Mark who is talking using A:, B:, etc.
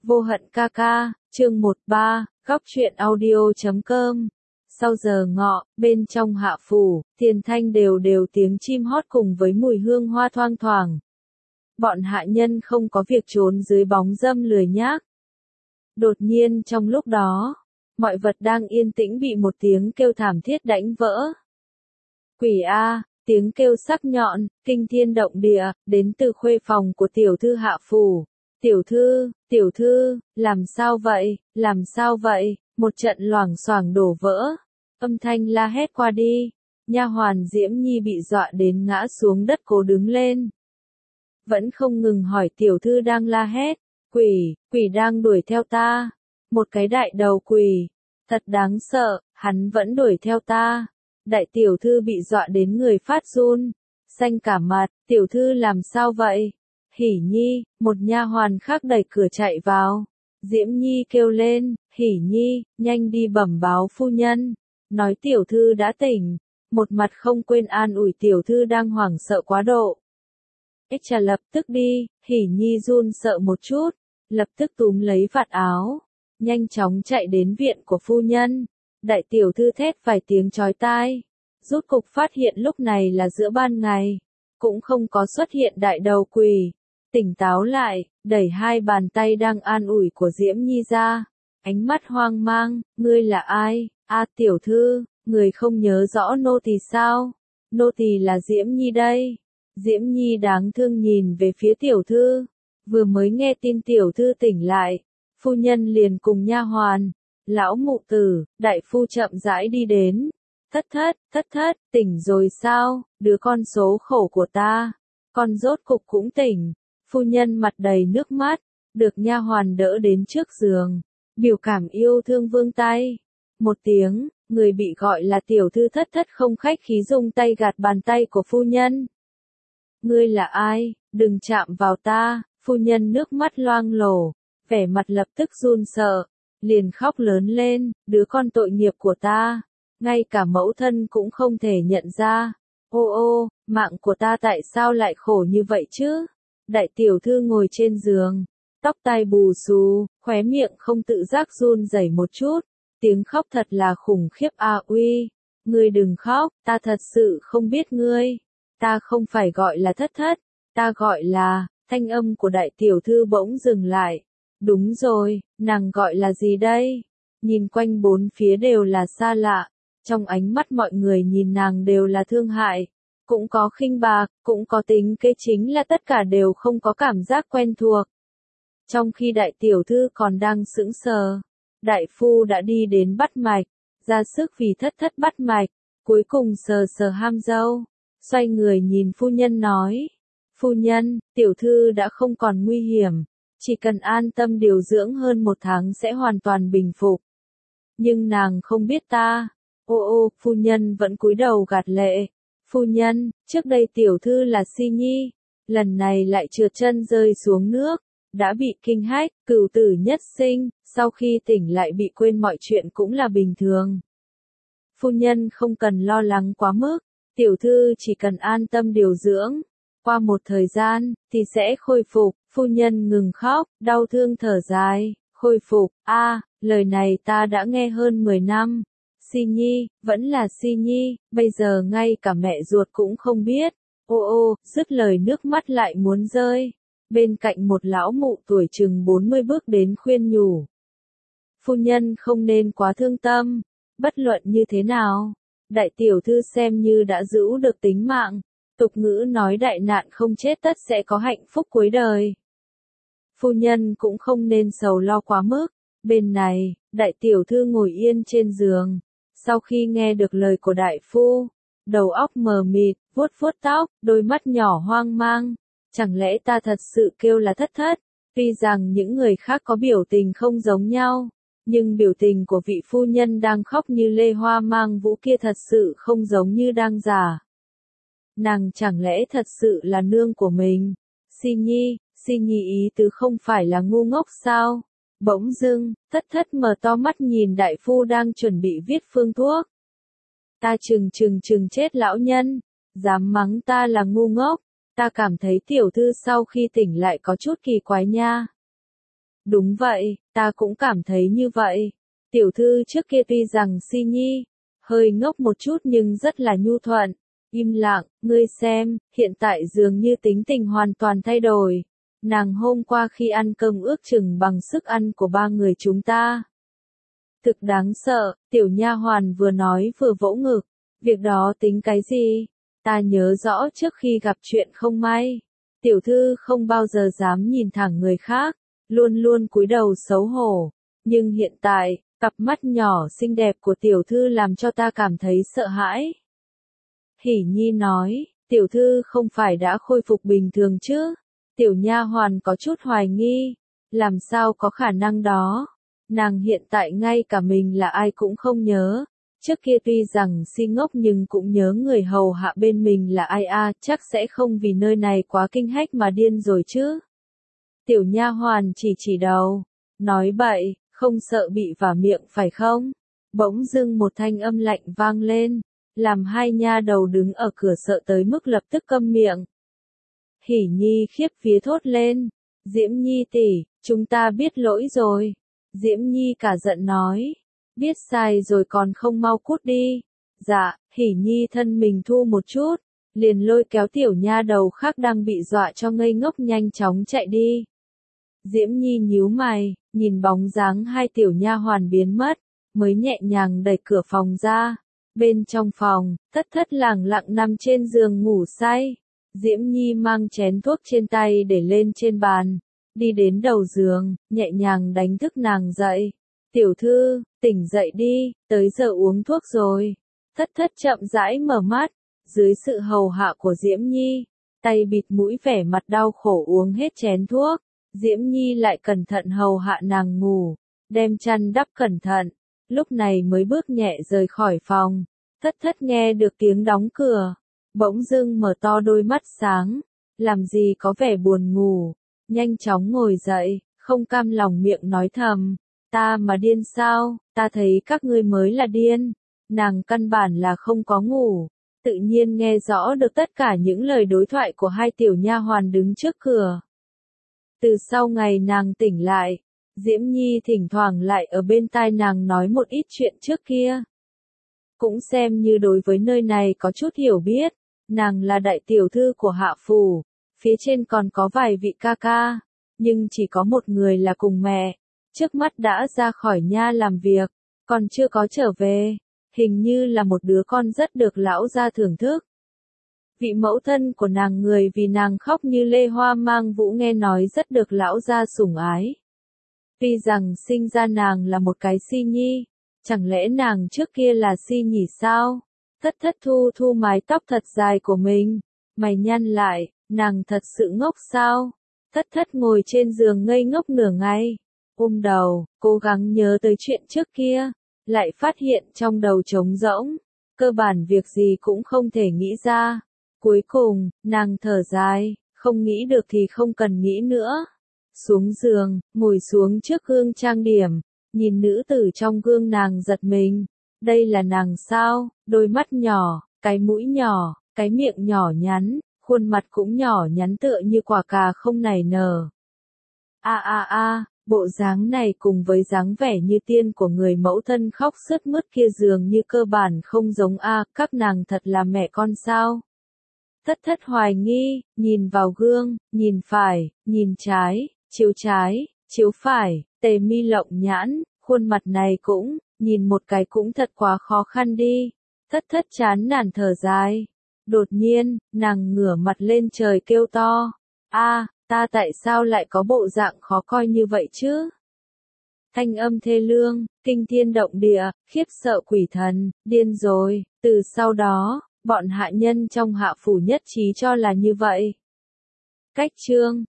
A: Vô hận ca ca, chương 13, góc truyện audio.com. Sau giờ ngọ, bên trong hạ phủ, tiền thanh đều đều tiếng chim hót cùng với mùi hương hoa thoang thoảng. Bọn hạ nhân không có việc trốn dưới bóng râm lười nhác. Đột nhiên trong lúc đó, mọi vật đang yên tĩnh bị một tiếng kêu thảm thiết đánh vỡ. Quỷ A, tiếng kêu sắc nhọn, kinh thiên động địa, đến từ khuê phòng của tiểu thư hạ phủ. Tiểu thư, làm sao vậy, một trận loảng xoảng đổ vỡ. Âm thanh la hét qua đi, nha hoàn Diễm Nhi bị dọa đến ngã xuống đất cố đứng lên. Vẫn không ngừng hỏi tiểu thư đang la hét, quỷ đang đuổi theo ta. Một cái đại đầu quỷ, thật đáng sợ, hắn vẫn đuổi theo ta. Đại tiểu thư bị dọa đến người phát run, xanh cả mặt, tiểu thư làm sao vậy? Hỉ Nhi, một nha hoàn khác đẩy cửa chạy vào. Diễm Nhi kêu lên, Hỉ Nhi, nhanh đi bẩm báo phu nhân, nói tiểu thư đã tỉnh, một mặt không quên an ủi tiểu thư đang hoảng sợ quá độ. Chà lập tức đi, Hỉ Nhi run sợ một chút, lập tức túm lấy vạt áo, nhanh chóng chạy đến viện của phu nhân. Đại tiểu thư thét vài tiếng chói tai, rốt cục phát hiện lúc này là giữa ban ngày, cũng không có xuất hiện đại đầu quỷ. Tỉnh táo lại, đẩy hai bàn tay đang an ủi của Diễm Nhi ra, ánh mắt hoang mang, ngươi là ai? Tiểu thư, người không nhớ rõ nô tỳ sao? Nô tỳ là Diễm Nhi đây. Diễm Nhi đáng thương nhìn về phía tiểu thư, vừa mới nghe tin tiểu thư tỉnh lại, phu nhân liền cùng nha hoàn, lão mụ tử, đại phu chậm rãi đi đến. Thất, tỉnh rồi sao, đứa con số khổ của ta, con rốt cục cũng tỉnh. Phu nhân mặt đầy nước mắt, được nha hoàn đỡ đến trước giường, biểu cảm yêu thương vươn tay. Một tiếng, người bị gọi là tiểu thư thất không khách khí dùng tay gạt bàn tay của phu nhân. Ngươi là ai, đừng chạm vào ta, phu nhân nước mắt loang lổ, vẻ mặt lập tức run sợ, liền khóc lớn lên, đứa con tội nghiệp của ta, ngay cả mẫu thân cũng không thể nhận ra. Ô, mạng của ta tại sao lại khổ như vậy chứ? Đại tiểu thư ngồi trên giường, tóc tai bù xù, khóe miệng không tự giác run rẩy một chút, tiếng khóc thật là khủng khiếp. Uy, ngươi đừng khóc, ta thật sự không biết ngươi, ta không phải gọi là thất, ta gọi là, thanh âm của đại tiểu thư bỗng dừng lại. Đúng rồi, nàng gọi là gì đây? Nhìn quanh bốn phía đều là xa lạ, trong ánh mắt mọi người nhìn nàng đều là thương hại. Cũng có khinh bạc, cũng có tính kế, chính là tất cả đều không có cảm giác quen thuộc. Trong khi đại tiểu thư còn đang sững sờ, đại phu đã đi đến bắt mạch, ra sức vì thất bắt mạch, cuối cùng sờ sờ ham dâu, xoay người nhìn phu nhân nói, phu nhân, tiểu thư đã không còn nguy hiểm, chỉ cần an tâm điều dưỡng hơn 1 tháng sẽ hoàn toàn bình phục. Nhưng nàng không biết ta. Phu nhân vẫn cúi đầu gạt lệ. Phu nhân, trước đây tiểu thư là Si Nhi, lần này lại trượt chân rơi xuống nước, đã bị kinh hách, cửu tử nhất sinh, sau khi tỉnh lại bị quên mọi chuyện cũng là bình thường. Phu nhân không cần lo lắng quá mức, tiểu thư chỉ cần an tâm điều dưỡng, qua một thời gian, thì sẽ khôi phục. Phu nhân ngừng khóc, đau thương thở dài, khôi phục, lời này ta đã nghe hơn 10 năm. Si Nhi, vẫn là Si Nhi, bây giờ ngay cả mẹ ruột cũng không biết. Dứt lời nước mắt lại muốn rơi. Bên cạnh một lão mụ tuổi chừng 40 bước đến khuyên nhủ. Phu nhân không nên quá thương tâm, bất luận như thế nào, đại tiểu thư xem như đã giữ được tính mạng. Tục ngữ nói đại nạn không chết tất sẽ có hạnh phúc cuối đời. Phu nhân cũng không nên sầu lo quá mức. Bên này, đại tiểu thư ngồi yên trên giường. Sau khi nghe được lời của đại phu, đầu óc mờ mịt, vuốt tóc, đôi mắt nhỏ hoang mang. Chẳng lẽ ta thật sự kêu là thất? Tuy rằng những người khác có biểu tình không giống nhau, nhưng biểu tình của vị phu nhân đang khóc như lê hoa mang vũ kia thật sự không giống như đang giả. Nàng chẳng lẽ thật sự là nương của mình? Si Nhi ý tứ không phải là ngu ngốc sao? Bỗng dưng, thất mở to mắt nhìn đại phu đang chuẩn bị viết phương thuốc. Ta chừng chết lão nhân, dám mắng ta là ngu ngốc, ta cảm thấy tiểu thư sau khi tỉnh lại có chút kỳ quái nha. Đúng vậy, ta cũng cảm thấy như vậy. Tiểu thư trước kia tuy rằng si nhi, hơi ngốc một chút nhưng rất là nhu thuận. Im lặng, ngươi xem, hiện tại dường như tính tình hoàn toàn thay đổi. Nàng hôm qua khi ăn cơm ước chừng bằng sức ăn của ba người chúng ta. Thực đáng sợ, tiểu nha hoàn vừa nói vừa vỗ ngực. Việc đó tính cái gì? Ta nhớ rõ trước khi gặp chuyện không may. Tiểu thư không bao giờ dám nhìn thẳng người khác, luôn luôn cúi đầu xấu hổ. Nhưng hiện tại, cặp mắt nhỏ xinh đẹp của tiểu thư làm cho ta cảm thấy sợ hãi. Hỉ Nhi nói, tiểu thư không phải đã khôi phục bình thường chứ? Tiểu nha hoàn có chút hoài nghi, làm sao có khả năng đó? Nàng hiện tại ngay cả mình là ai cũng không nhớ. Trước kia tuy rằng si ngốc nhưng cũng nhớ người hầu hạ bên mình là ai chắc sẽ không vì nơi này quá kinh hách mà điên rồi chứ. Tiểu nha hoàn chỉ đầu, nói bậy, không sợ bị vả miệng phải không? Bỗng dưng một thanh âm lạnh vang lên, làm hai nha đầu đứng ở cửa sợ tới mức lập tức câm miệng. Hỉ Nhi khiếp vía thốt lên, Diễm Nhi tỷ, chúng ta biết lỗi rồi. Diễm Nhi cả giận nói, biết sai rồi còn không mau cút đi. Dạ, Hỉ Nhi thân mình thu một chút, liền lôi kéo tiểu nha đầu khác đang bị dọa cho ngây ngốc nhanh chóng chạy đi. Diễm Nhi nhíu mày, nhìn bóng dáng hai tiểu nha hoàn biến mất, mới nhẹ nhàng đẩy cửa phòng ra. Bên trong phòng, Thất Thất lẳng lặng nằm trên giường ngủ say. Diễm Nhi mang chén thuốc trên tay để lên trên bàn, đi đến đầu giường, nhẹ nhàng đánh thức nàng dậy. Tiểu thư, tỉnh dậy đi, tới giờ uống thuốc rồi. Thất Thất chậm rãi mở mắt, dưới sự hầu hạ của Diễm Nhi, tay bịt mũi vẻ mặt đau khổ uống hết chén thuốc. Diễm Nhi lại cẩn thận hầu hạ nàng ngủ, đem chăn đắp cẩn thận, lúc này mới bước nhẹ rời khỏi phòng. Thất Thất nghe được tiếng đóng cửa, bỗng dưng mở to đôi mắt sáng, làm gì có vẻ buồn ngủ, nhanh chóng ngồi dậy, không cam lòng miệng nói thầm, ta mà điên sao, ta thấy các ngươi mới là điên. Nàng căn bản là không có ngủ, tự nhiên nghe rõ được tất cả những lời đối thoại của hai tiểu nha hoàn đứng trước cửa. Từ sau ngày nàng tỉnh lại, Diễm Nhi thỉnh thoảng lại ở bên tai nàng nói một ít chuyện trước kia. Cũng xem như đối với nơi này có chút hiểu biết, nàng là đại tiểu thư của Hạ Phủ, phía trên còn có vài vị ca ca, nhưng chỉ có một người là cùng mẹ, trước mắt đã ra khỏi nha làm việc, còn chưa có trở về, hình như là một đứa con rất được lão gia thưởng thức. Vị mẫu thân của nàng người vì nàng khóc như lê hoa mang vũ nghe nói rất được lão gia sủng ái. Tuy rằng sinh ra nàng là một cái si nhi, chẳng lẽ nàng trước kia là si nhỉ sao? Thất Thất thu mái tóc thật dài của mình, mày nhăn lại, nàng thật sự ngốc sao? Thất Thất ngồi trên giường ngây ngốc nửa ngày, ôm đầu, cố gắng nhớ tới chuyện trước kia, lại phát hiện trong đầu trống rỗng, cơ bản việc gì cũng không thể nghĩ ra. Cuối cùng, nàng thở dài, không nghĩ được thì không cần nghĩ nữa. Xuống giường, ngồi xuống trước gương trang điểm, nhìn nữ tử trong gương nàng giật mình. Đây là nàng sao? Đôi mắt nhỏ, cái mũi nhỏ, cái miệng nhỏ nhắn, khuôn mặt cũng nhỏ nhắn tựa như quả cà không nảy nở. Bộ dáng này cùng với dáng vẻ như tiên của người mẫu thân khóc sướt mướt kia dường như cơ bản không giống các nàng thật là mẹ con sao? Thất Thất hoài nghi, nhìn vào gương, nhìn phải, nhìn trái, chiếu phải, tề mi lộng nhãn, khuôn mặt này cũng, nhìn một cái cũng thật quá khó khăn đi. Thất Thất chán nản thở dài. Đột nhiên, nàng ngửa mặt lên trời kêu to. Ta tại sao lại có bộ dạng khó coi như vậy chứ? Thanh âm thê lương, kinh thiên động địa, khiếp sợ quỷ thần, điên rồi. Từ sau đó, bọn hạ nhân trong Hạ Phủ nhất trí cho là như vậy. Cách chương